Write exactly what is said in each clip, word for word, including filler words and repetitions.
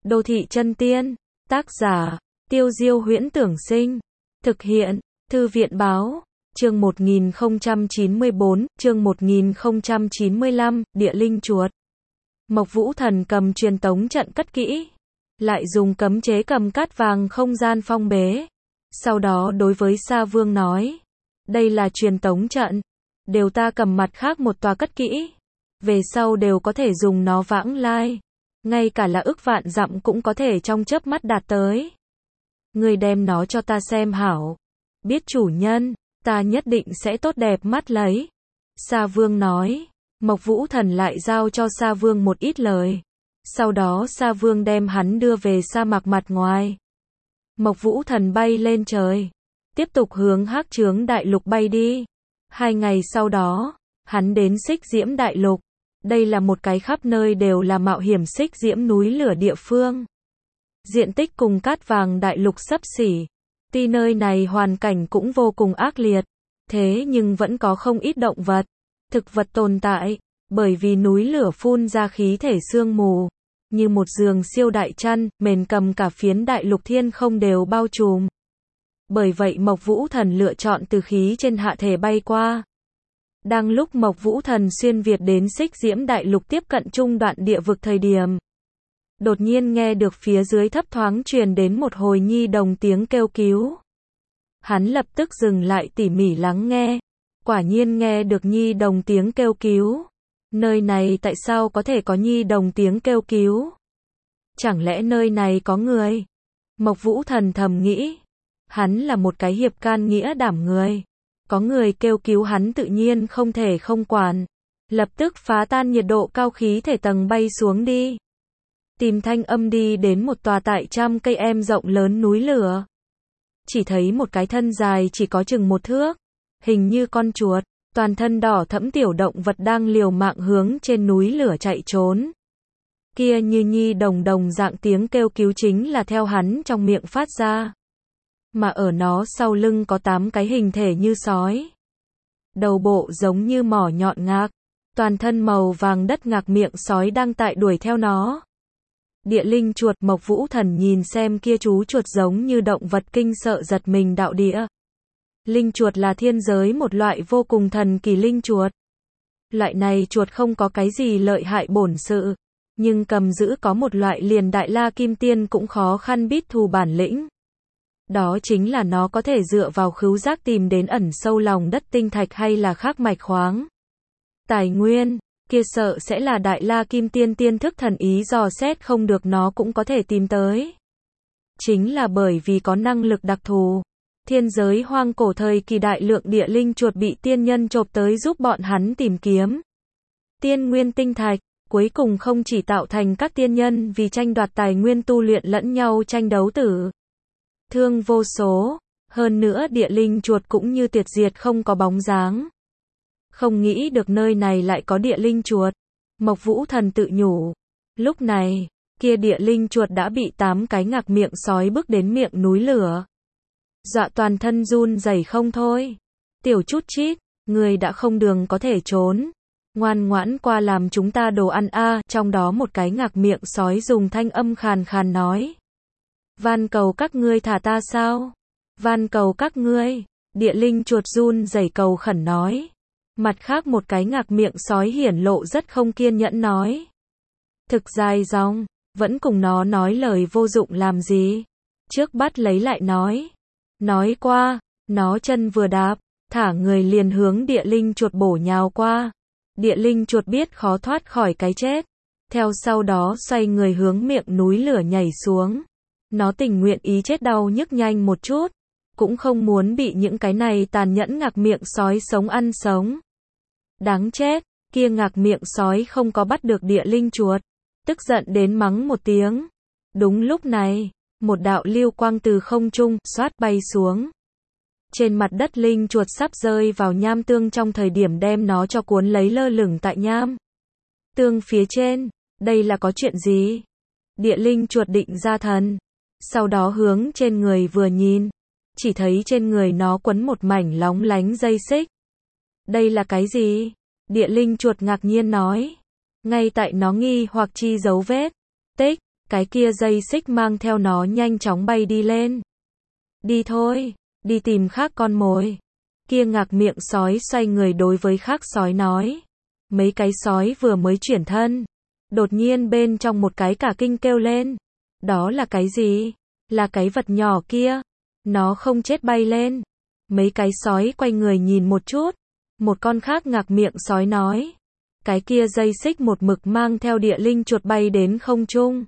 Đô thị chân tiên. Tác giả, Tiêu Diêu Huyễn Tưởng Sinh. Thực hiện, Thư viện Báo. Chương một nghìn không trăm chín mươi bốn, chương một nghìn không trăm chín mươi lăm, Địa Linh Chuột. Mộc Vũ Thần cầm truyền tống trận cất kỹ, lại dùng cấm chế cầm cát vàng không gian phong bế. Sau đó đối với Sa Vương nói, đây là truyền tống trận, đều ta cầm mặt khác một tòa cất kỹ, về sau đều có thể dùng nó vãng lai, ngay cả là ức vạn dặm cũng có thể trong chớp mắt đạt tới. Người đem nó cho ta xem hảo, biết chủ nhân, ta nhất định sẽ tốt đẹp mắt lấy. Sa Vương nói. Mộc Vũ Thần lại giao cho Sa Vương một ít lời. Sau đó Sa Vương đem hắn đưa về sa mạc mặt ngoài. Mộc Vũ Thần bay lên trời, tiếp tục hướng Hắc Chướng Đại Lục bay đi. Hai ngày sau đó, hắn đến Xích Diễm Đại Lục. Đây là một cái khắp nơi đều là mạo hiểm xích diễm núi lửa địa phương. Diện tích cùng Cát Vàng Đại Lục xấp xỉ. Tuy nơi này hoàn cảnh cũng vô cùng ác liệt, thế nhưng vẫn có không ít động vật, thực vật tồn tại, bởi vì núi lửa phun ra khí thể sương mù, như một giường siêu đại chăn, mền cầm cả phiến đại lục thiên không đều bao trùm. Bởi vậy Mộc Vũ Thần lựa chọn từ khí trên hạ thể bay qua. Đang lúc Mộc Vũ Thần xuyên Việt đến Xích Diễm Đại Lục tiếp cận trung đoạn địa vực thời điểm, đột nhiên nghe được phía dưới thấp thoáng truyền đến một hồi nhi đồng tiếng kêu cứu. Hắn lập tức dừng lại tỉ mỉ lắng nghe. Quả nhiên nghe được nhi đồng tiếng kêu cứu. Nơi này tại sao có thể có nhi đồng tiếng kêu cứu? Chẳng lẽ nơi này có người? Mộc Vũ Thần thầm nghĩ. Hắn là một cái hiệp can nghĩa đảm người. Có người kêu cứu hắn tự nhiên không thể không quản. Lập tức phá tan nhiệt độ cao khí thể tầng bay xuống đi. Tìm thanh âm đi đến một tòa tại trăm cây em rộng lớn núi lửa. Chỉ thấy một cái thân dài chỉ có chừng một thước, hình như con chuột, toàn thân đỏ thẫm tiểu động vật đang liều mạng hướng trên núi lửa chạy trốn. Kia như nhi đồng đồng dạng tiếng kêu cứu chính là theo hắn trong miệng phát ra. Mà ở nó sau lưng có tám cái hình thể như sói. Đầu bộ giống như mỏ nhọn ngạc, toàn thân màu vàng đất ngạc miệng sói đang tại đuổi theo nó. Địa linh chuột. Mộc Vũ Thần nhìn xem kia chú chuột giống như động vật kinh sợ giật mình đạo địa. Linh chuột là thiên giới một loại vô cùng thần kỳ linh chuột. Loại này chuột không có cái gì lợi hại bổn sự, nhưng cầm giữ có một loại liền Đại La Kim Tiên cũng khó khăn biết thù bản lĩnh. Đó chính là nó có thể dựa vào khứu giác tìm đến ẩn sâu lòng đất tinh thạch hay là khác mạch khoáng. Tài nguyên, kia sợ sẽ là Đại La Kim Tiên tiên thức thần ý dò xét không được nó cũng có thể tìm tới. Chính là bởi vì có năng lực đặc thù. Thiên giới hoang cổ thời kỳ đại lượng địa linh chuột bị tiên nhân chộp tới giúp bọn hắn tìm kiếm tiên nguyên tinh thạch, cuối cùng không chỉ tạo thành các tiên nhân vì tranh đoạt tài nguyên tu luyện lẫn nhau tranh đấu tử thương vô số, hơn nữa địa linh chuột cũng như tuyệt diệt không có bóng dáng. Không nghĩ được nơi này lại có địa linh chuột. Mộc Vũ Thần tự nhủ. Lúc này, kia địa linh chuột đã bị tám cái ngạc miệng sói bước đến miệng núi lửa. Dọa toàn thân run rẩy không thôi. Tiểu chút chít, người đã không đường có thể trốn. Ngoan ngoãn qua làm chúng ta đồ ăn a. À. Trong đó một cái ngạc miệng sói dùng thanh âm khàn khàn nói. Van cầu các ngươi thả ta sao? Van cầu các ngươi. Địa linh chuột run rẩy cầu khẩn nói. Mặt khác một cái ngạc miệng sói hiển lộ rất không kiên nhẫn nói. Thực dài dòng, vẫn cùng nó nói lời vô dụng làm gì. Trước bắt lấy lại nói. Nói qua, nó chân vừa đạp, thả người liền hướng địa linh chuột bổ nhào qua. Địa linh chuột biết khó thoát khỏi cái chết. Theo sau đó xoay người hướng miệng núi lửa nhảy xuống. Nó tình nguyện ý chết đau nhức nhanh một chút. Cũng không muốn bị những cái này tàn nhẫn ngạc miệng sói sống ăn sống. Đáng chết, kia ngạc miệng sói không có bắt được địa linh chuột. Tức giận đến mắng một tiếng. Đúng lúc này, một đạo lưu quang từ không trung, xoát bay xuống. Trên mặt đất linh chuột sắp rơi vào nham tương trong thời điểm đem nó cho cuốn lấy lơ lửng tại nham tương phía trên. Đây là có chuyện gì? Địa linh chuột định ra thần. Sau đó hướng trên người vừa nhìn. Chỉ thấy trên người nó quấn một mảnh lóng lánh dây xích. Đây là cái gì? Địa linh chuột ngạc nhiên nói. Ngay tại nó nghi hoặc chi dấu vết. Tích, cái kia dây xích mang theo nó nhanh chóng bay đi lên. Đi thôi, đi tìm khác con mồi. Kia ngạc miệng sói xoay người đối với khác sói nói. Mấy cái sói vừa mới chuyển thân. Đột nhiên bên trong một cái cả kinh kêu lên. Đó là cái gì? Là cái vật nhỏ kia. Nó không chết bay lên. Mấy cái sói quay người nhìn một chút. Một con khác ngạc miệng sói nói. Cái kia dây xích một mực mang theo địa linh chuột bay đến không trung.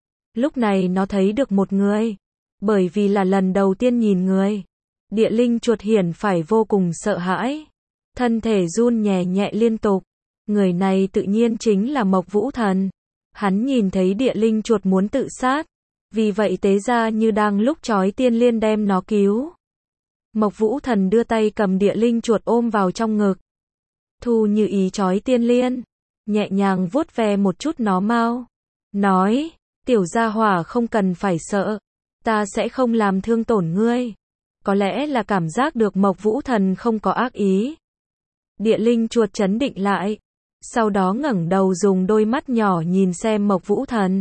Lúc này nó thấy được một người. Bởi vì là lần đầu tiên nhìn người. Địa linh chuột hiển phải vô cùng sợ hãi. Thân thể run nhẹ nhẹ liên tục. Người này tự nhiên chính là Mộc Vũ Thần. Hắn nhìn thấy địa linh chuột muốn tự sát. Vì vậy tế ra như đang lúc chói tiên liên đem nó cứu. Mộc Vũ Thần đưa tay cầm địa linh chuột ôm vào trong ngực. Thu như ý chói tiên liên. Nhẹ nhàng vuốt ve một chút nó mau. Nói, tiểu gia hỏa không cần phải sợ. Ta sẽ không làm thương tổn ngươi. Có lẽ là cảm giác được Mộc Vũ Thần không có ác ý. Địa linh chuột trấn định lại. Sau đó ngẩng đầu dùng đôi mắt nhỏ nhìn xem Mộc Vũ Thần.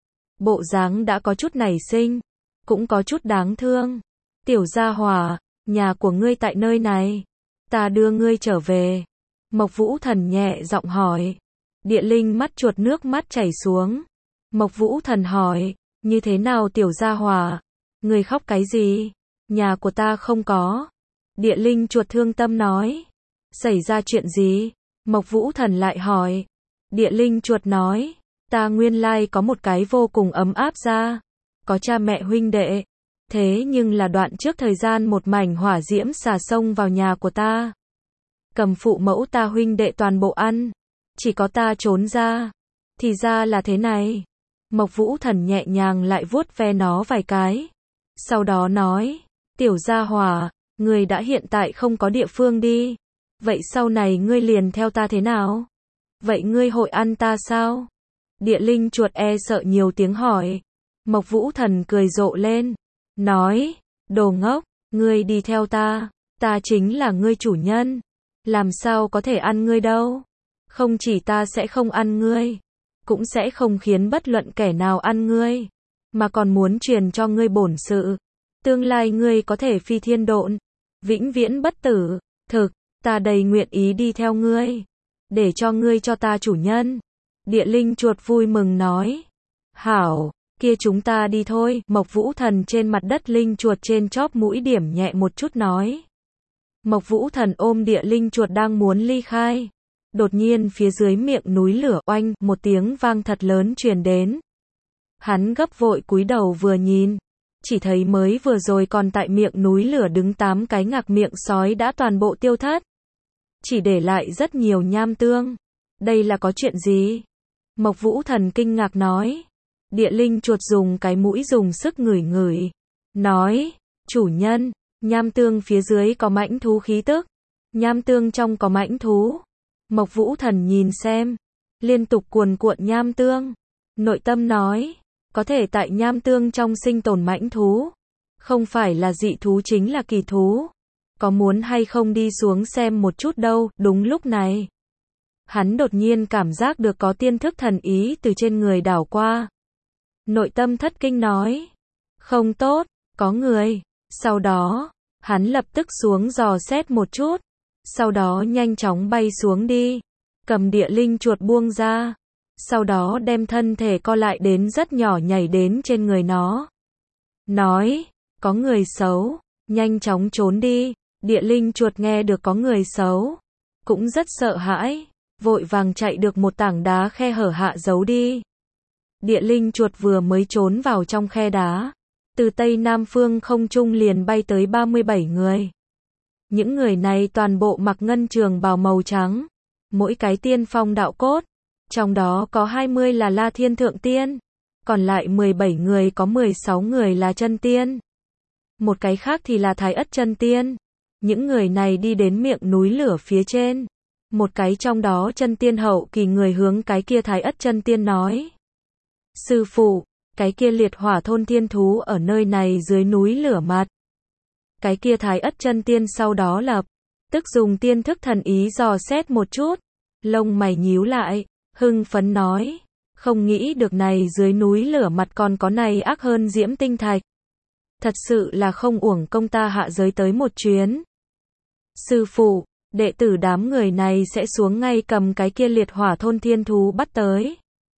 Bộ dáng đã có chút nảy sinh. Cũng có chút đáng thương. Tiểu gia hỏa, nhà của ngươi tại nơi này. Ta đưa ngươi trở về. Mộc Vũ Thần nhẹ giọng hỏi. Địa linh mắt chuột nước mắt chảy xuống. Mộc Vũ Thần hỏi. Như thế nào tiểu gia hỏa? Ngươi khóc cái gì? Nhà của ta không có. Địa linh chuột thương tâm nói. Xảy ra chuyện gì? Mộc Vũ Thần lại hỏi. Địa linh chuột nói. Ta nguyên lai có một cái vô cùng ấm áp gia. Có cha mẹ huynh đệ. Thế nhưng là đoạn trước thời gian một mảnh hỏa diễm xà sông vào nhà của ta. Cầm phụ mẫu ta huynh đệ toàn bộ ăn. Chỉ có ta trốn ra. Thì ra là thế này. Mộc Vũ Thần nhẹ nhàng lại vuốt ve nó vài cái. Sau đó nói. Tiểu gia hỏa, ngươi đã hiện tại không có địa phương đi. Vậy sau này ngươi liền theo ta thế nào? Vậy ngươi hội ăn ta sao? Địa linh chuột e sợ nhiều tiếng hỏi. Mộc Vũ Thần cười rộ lên. Nói, đồ ngốc, ngươi đi theo ta. Ta chính là ngươi chủ nhân. Làm sao có thể ăn ngươi đâu? Không chỉ ta sẽ không ăn ngươi. Cũng sẽ không khiến bất luận kẻ nào ăn ngươi. Mà còn muốn truyền cho ngươi bổn sự. Tương lai ngươi có thể phi thiên độn. Vĩnh viễn bất tử. Thực, ta đầy nguyện ý đi theo ngươi. Để cho ngươi cho ta chủ nhân. Địa linh chuột vui mừng nói. Hảo, kia chúng ta đi thôi. Mộc Vũ Thần trên mặt đất linh chuột trên chóp mũi điểm nhẹ một chút nói. Mộc Vũ Thần ôm địa linh chuột đang muốn ly khai. Đột nhiên phía dưới miệng núi lửa oanh, một tiếng vang thật lớn truyền đến. Hắn gấp vội cúi đầu vừa nhìn. Chỉ thấy mới vừa rồi còn tại miệng núi lửa đứng tám cái ngạc miệng sói đã toàn bộ tiêu thất. Chỉ để lại rất nhiều nham tương. Đây là có chuyện gì? Mộc Vũ Thần kinh ngạc nói. Địa linh chuột dùng cái mũi dùng sức ngửi ngửi. Nói, chủ nhân, nham tương phía dưới có mãnh thú khí tức. Nham tương trong có mãnh thú. Mộc Vũ Thần nhìn xem. Liên tục cuồn cuộn nham tương. Nội tâm nói. Có thể tại nham tương trong sinh tồn mãnh thú. Không phải là dị thú chính là kỳ thú. Có muốn hay không đi xuống xem một chút đâu. Đúng lúc này. Hắn đột nhiên cảm giác được có tiên thức thần ý từ trên người đảo qua. Nội tâm thất kinh nói. Không tốt, có người. Sau đó, hắn lập tức xuống dò xét một chút. Sau đó nhanh chóng bay xuống đi. Cầm địa linh chuột buông ra. Sau đó đem thân thể co lại đến rất nhỏ nhảy đến trên người nó. Nói, có người xấu, nhanh chóng trốn đi. Địa linh chuột nghe được có người xấu. Cũng rất sợ hãi. Vội vàng chạy được một tảng đá khe hở hạ giấu đi. Địa linh chuột vừa mới trốn vào trong khe đá. Từ tây nam phương không trung liền bay tới ba mươi bảy người. Những người này toàn bộ mặc ngân trường bào màu trắng. Mỗi cái tiên phong đạo cốt. Trong đó có hai mươi là La Thiên Thượng Tiên. Còn lại mười bảy người có mười sáu người là chân tiên. Một cái khác thì là Thái Ất chân tiên. Những người này đi đến miệng núi lửa phía trên. Một cái trong đó chân tiên hậu kỳ người hướng cái kia Thái Ất chân tiên nói. Sư phụ, cái kia liệt hỏa thôn thiên thú ở nơi này dưới núi lửa mặt. Cái kia Thái Ất chân tiên sau đó lập. Tức dùng tiên thức thần ý dò xét một chút. Lông mày nhíu lại. Hưng phấn nói. Không nghĩ được này dưới núi lửa mặt còn có này ác hơn diễm tinh thạch. Thật sự là không uổng công ta hạ giới tới một chuyến. Sư phụ, đệ tử đám người này sẽ xuống ngay cầm cái kia liệt hỏa thôn thiên thú bắt tới.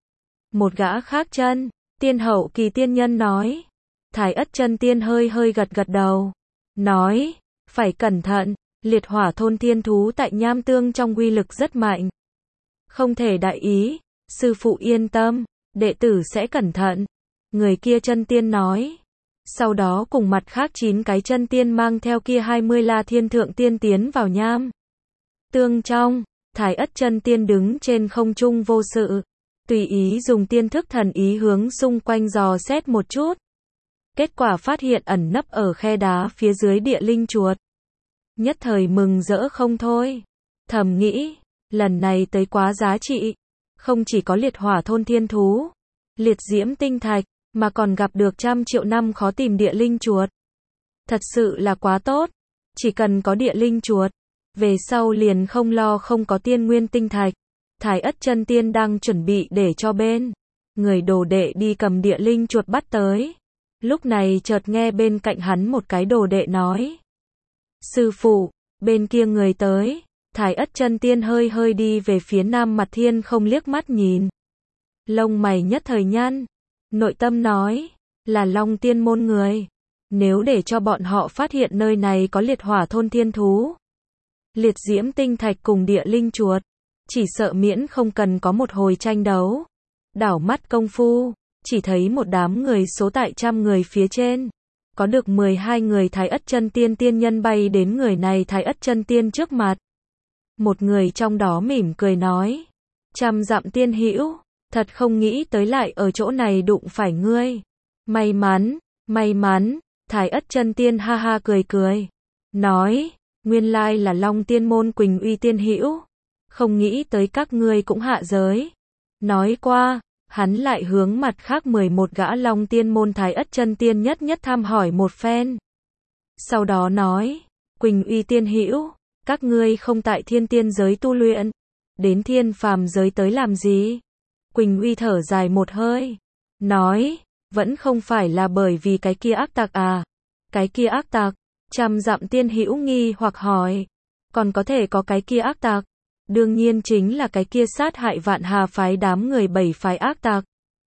Một gã khác chân, tiên hậu kỳ tiên nhân nói. Thái Ất chân tiên hơi hơi gật gật đầu. Nói, phải cẩn thận, liệt hỏa thôn thiên thú tại Nham Tương trong uy lực rất mạnh. Không thể đại ý, sư phụ yên tâm, đệ tử sẽ cẩn thận. Người kia chân tiên nói. Sau đó cùng mặt khác chín cái chân tiên mang theo kia hai mươi la thiên thượng tiên tiến vào Nham Tương trong, Thái Ất chân tiên đứng trên không trung vô sự. Tùy ý dùng tiên thức thần ý hướng xung quanh dò xét một chút. Kết quả phát hiện ẩn nấp ở khe đá phía dưới địa linh chuột. Nhất thời mừng rỡ không thôi. Thầm nghĩ, lần này tới quá giá trị. Không chỉ có liệt hỏa thôn thiên thú, liệt diễm tinh thạch, mà còn gặp được trăm triệu năm khó tìm địa linh chuột. Thật sự là quá tốt. Chỉ cần có địa linh chuột, về sau liền không lo không có tiên nguyên tinh thạch. Thái Ất chân tiên đang chuẩn bị để cho bên người đồ đệ đi cầm địa linh chuột bắt tới. Lúc này chợt nghe bên cạnh hắn một cái đồ đệ nói. Sư phụ, bên kia người tới. Thái Ất chân tiên hơi hơi đi về phía nam mặt thiên không liếc mắt nhìn. Lông mày nhất thời nhăn. Nội tâm nói, là Long Tiên môn người. Nếu để cho bọn họ phát hiện nơi này có liệt hỏa thôn thiên thú, liệt diễm tinh thạch cùng địa linh chuột, chỉ sợ miễn không cần có một hồi tranh đấu. Đảo mắt công phu, chỉ thấy một đám người số tại trăm người phía trên. Có được mười hai người Thái Ất chân tiên tiên nhân bay đến người này Thái Ất chân tiên trước mặt. Một người trong đó mỉm cười nói. Trăm dặm tiên hữu, thật không nghĩ tới lại ở chỗ này đụng phải ngươi. May mắn, may mắn, Thái Ất chân tiên ha ha cười cười. Nói, nguyên lai là Long Tiên môn Quỳnh Uy tiên hữu. Không nghĩ tới các ngươi cũng hạ giới. Nói qua, hắn lại hướng mặt khác mười một gã Long Tiên môn Thái Ất chân tiên nhất nhất thăm hỏi một phen. Sau đó nói, Quỳnh Uy tiên hữu, các ngươi không tại thiên tiên giới tu luyện, đến thiên phàm giới tới làm gì? Quỳnh Uy thở dài một hơi, nói, vẫn không phải là bởi vì cái kia ác tặc à? Cái kia ác tặc? Trăm dặm tiên hữu nghi hoặc hỏi, còn có thể có cái kia ác tặc? Đương nhiên chính là cái kia sát hại Vạn Hà phái đám người bảy phái ác tặc.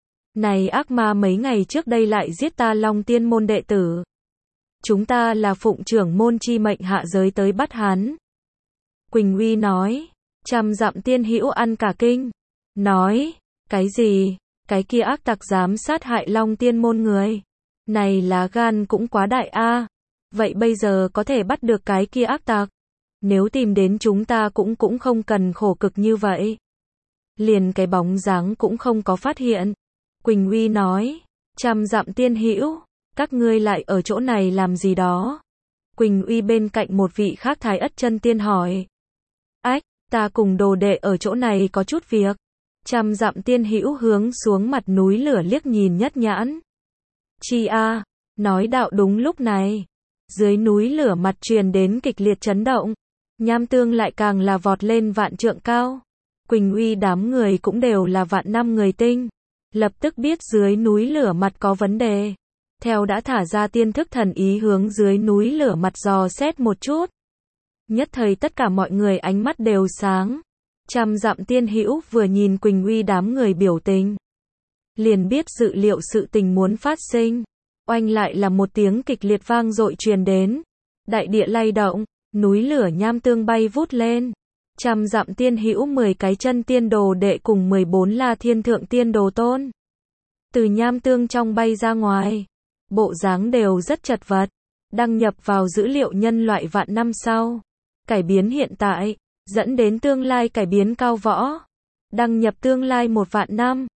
Này ác ma mấy ngày trước đây lại giết ta Long Tiên môn đệ tử. Chúng ta là phụng trưởng môn chi mệnh hạ giới tới bắt hắn. Quỳnh Uy nói, trăm dặm tiên hữu ăn cả kinh. Nói, cái gì? Cái kia ác tặc dám sát hại Long Tiên môn người. Này lá gan cũng quá đại a. Vậy bây giờ có thể bắt được cái kia ác tặc. Nếu tìm đến chúng ta cũng cũng không cần khổ cực như vậy. Liền cái bóng dáng cũng không có phát hiện. Quỳnh Uy nói, trăm dặm tiên hữu, các ngươi lại ở chỗ này làm gì đó? Quỳnh Uy bên cạnh một vị khác Thái Ất chân tiên hỏi. Ách, ta cùng đồ đệ ở chỗ này có chút việc. Trăm dặm tiên hữu hướng xuống mặt núi lửa liếc nhìn nhất nhãn. Chi a, nói đạo đúng lúc này. Dưới núi lửa mặt truyền đến kịch liệt chấn động. Nham Tương lại càng là vọt lên vạn trượng cao. Quỳnh Uy đám người cũng đều là vạn năm người tinh. Lập tức biết dưới núi lửa mặt có vấn đề. Theo đã thả ra tiên thức thần ý hướng dưới núi lửa mặt dò xét một chút. Nhất thời tất cả mọi người ánh mắt đều sáng. Trăm dặm tiên hữu vừa nhìn Quỳnh Uy đám người biểu tình. Liền biết dự liệu sự tình muốn phát sinh. Oanh lại là một tiếng kịch liệt vang dội truyền đến. Đại địa lay động, núi lửa Nham Tương bay vút lên. Trăm dặm tiên hữu mười cái chân tiên đồ đệ cùng mười bốn la thiên thượng tiên đồ tôn. Từ Nham Tương trong bay ra ngoài. Bộ dáng đều rất chật vật. Đăng nhập vào dữ liệu nhân loại vạn năm sau. Cải biến hiện tại, dẫn đến tương lai cải biến cao võ. Đăng nhập tương lai một vạn năm.